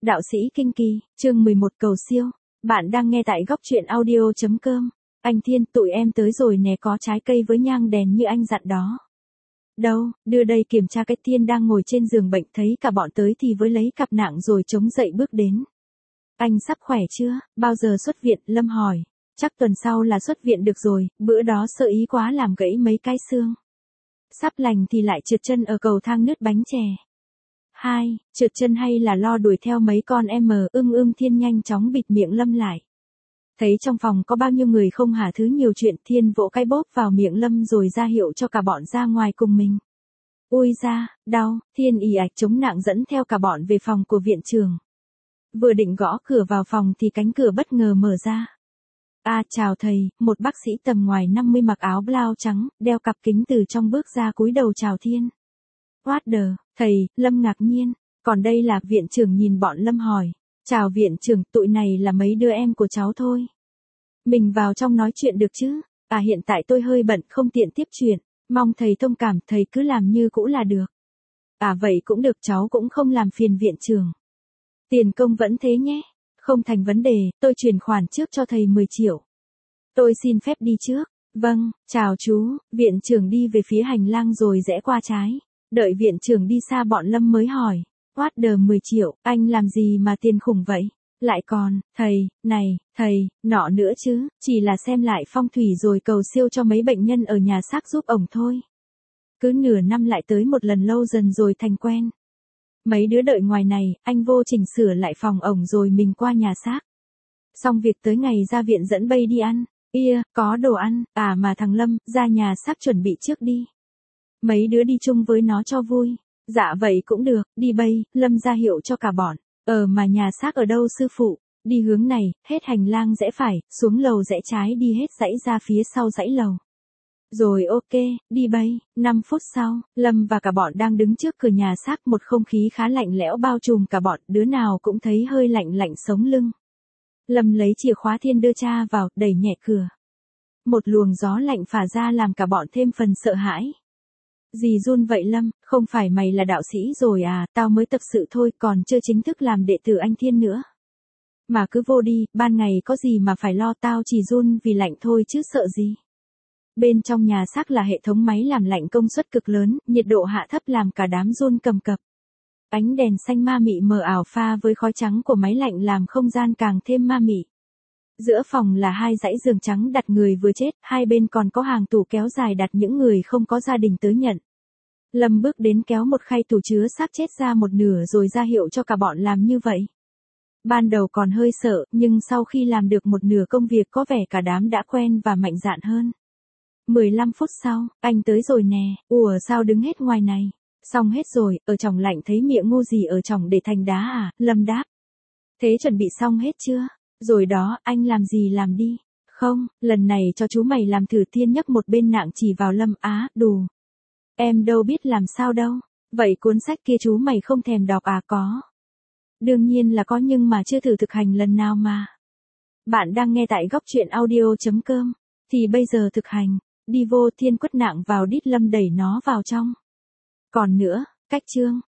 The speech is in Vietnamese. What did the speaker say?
Đạo sĩ Kinh Kỳ, chương 11 cầu siêu. Bạn đang nghe tại góc truyện audio.com. Anh Thiên, tụi em tới rồi nè, có trái cây với nhang đèn như anh dặn đó. Đâu, đưa đây kiểm tra. Cái Thiên đang ngồi trên giường bệnh thấy cả bọn tới thì với lấy cặp nạng rồi chống dậy bước đến. Anh sắp khỏe chưa, bao giờ xuất viện? Lâm hỏi. Chắc tuần sau là xuất viện được rồi, bữa đó sợ ý quá làm gãy mấy cái xương. Sắp lành thì lại trượt chân ở cầu thang nứt bánh chè. 2. Trượt chân hay là lo đuổi theo mấy con em? Thiên nhanh chóng bịt miệng Lâm lại. Thấy trong phòng có bao nhiêu người không hả thứ nhiều chuyện, Thiên vỗ cái bóp vào miệng Lâm rồi ra hiệu cho cả bọn ra ngoài cùng mình. Ui da, đau, Thiên ì ạch chống nạng dẫn theo cả bọn về phòng của viện trưởng. Vừa định gõ cửa vào phòng thì cánh cửa bất ngờ mở ra. Chào thầy, một bác sĩ tầm ngoài 50 mặc áo blau trắng, đeo cặp kính từ trong bước ra cúi đầu chào Thiên. What the, thầy, Lâm ngạc nhiên, còn đây là viện trưởng nhìn bọn Lâm hỏi. Chào viện trưởng, tụi này là mấy đứa em của cháu thôi. Mình vào trong nói chuyện được chứ? Hiện tại tôi hơi bận không tiện tiếp chuyện, mong thầy thông cảm, thầy cứ làm như cũ là được. Vậy cũng được, cháu cũng không làm phiền viện trưởng. Tiền công vẫn thế nhé. Không thành vấn đề, tôi chuyển khoản trước cho thầy 10 triệu. Tôi xin phép đi trước. Vâng, chào chú. Viện trưởng đi về phía hành lang rồi rẽ qua trái. Đợi viện trưởng đi xa bọn Lâm mới hỏi. What the 10 triệu, anh làm gì mà tiền khủng vậy? Lại còn, thầy, này, thầy, nọ nữa chứ, chỉ là xem lại phong thủy rồi cầu siêu cho mấy bệnh nhân ở nhà xác giúp ổng thôi. Cứ nửa năm lại tới một lần, lâu dần rồi thành quen. Mấy đứa đợi ngoài này, anh vô chỉnh sửa lại phòng ổng rồi mình qua nhà xác. Xong việc tới ngày ra viện dẫn Bay đi ăn. Có đồ ăn, mà thằng Lâm, ra nhà xác chuẩn bị trước đi. Mấy đứa đi chung với nó cho vui. Dạ vậy cũng được, đi Bay, Lâm ra hiệu cho cả bọn. Mà nhà xác ở đâu sư phụ? Đi hướng này, hết hành lang rẽ phải, xuống lầu rẽ trái, đi hết dãy ra phía sau dãy lầu. Rồi ok, đi Bay. 5 phút sau, Lâm và cả bọn đang đứng trước cửa nhà xác, một không khí khá lạnh lẽo bao trùm cả bọn, đứa nào cũng thấy hơi lạnh lạnh sống lưng. Lâm lấy chìa khóa, Thiên đưa cha vào, đẩy nhẹ cửa. Một luồng gió lạnh phả ra làm cả bọn thêm phần sợ hãi. Gì run vậy Lâm, không phải mày là đạo sĩ rồi à? Tao mới tập sự thôi, còn chưa chính thức làm đệ tử anh Thiên nữa. Mà cứ vô đi, ban ngày có gì mà phải lo, tao chỉ run vì lạnh thôi chứ sợ gì. Bên trong nhà xác là hệ thống máy làm lạnh công suất cực lớn, nhiệt độ hạ thấp làm cả đám run cầm cập. Ánh đèn xanh ma mị mờ ảo pha với khói trắng của máy lạnh làm không gian càng thêm ma mị. Giữa phòng là 2 dãy giường trắng đặt người vừa chết, hai bên còn có hàng tủ kéo dài đặt những người không có gia đình tới nhận. Lâm bước đến kéo một khay tủ chứa xác chết ra một nửa rồi ra hiệu cho cả bọn làm như vậy. Ban đầu còn hơi sợ, nhưng sau khi làm được một nửa công việc có vẻ cả đám đã quen và mạnh dạn hơn. 15 phút sau, anh tới rồi nè. Sao đứng hết ngoài này? Xong hết rồi, ở trong lạnh thấy miệng ngu gì ở trong để thành đá à? Lâm đáp. Thế chuẩn bị xong hết chưa? Rồi đó, anh làm gì làm đi. Không, lần này cho chú mày làm thử. Thiên nhấc một bên nạng chỉ vào Lâm. Đù. Em đâu biết làm sao đâu. Vậy cuốn sách kia chú mày không thèm đọc à? Có. Đương nhiên là có, nhưng mà chưa thử thực hành lần nào mà. Bạn đang nghe tại góc truyện audio.com. Thì bây giờ thực hành. Đi vô. Thiên quất nạng vào đít Lâm đẩy nó vào trong. Còn nữa, cách chương.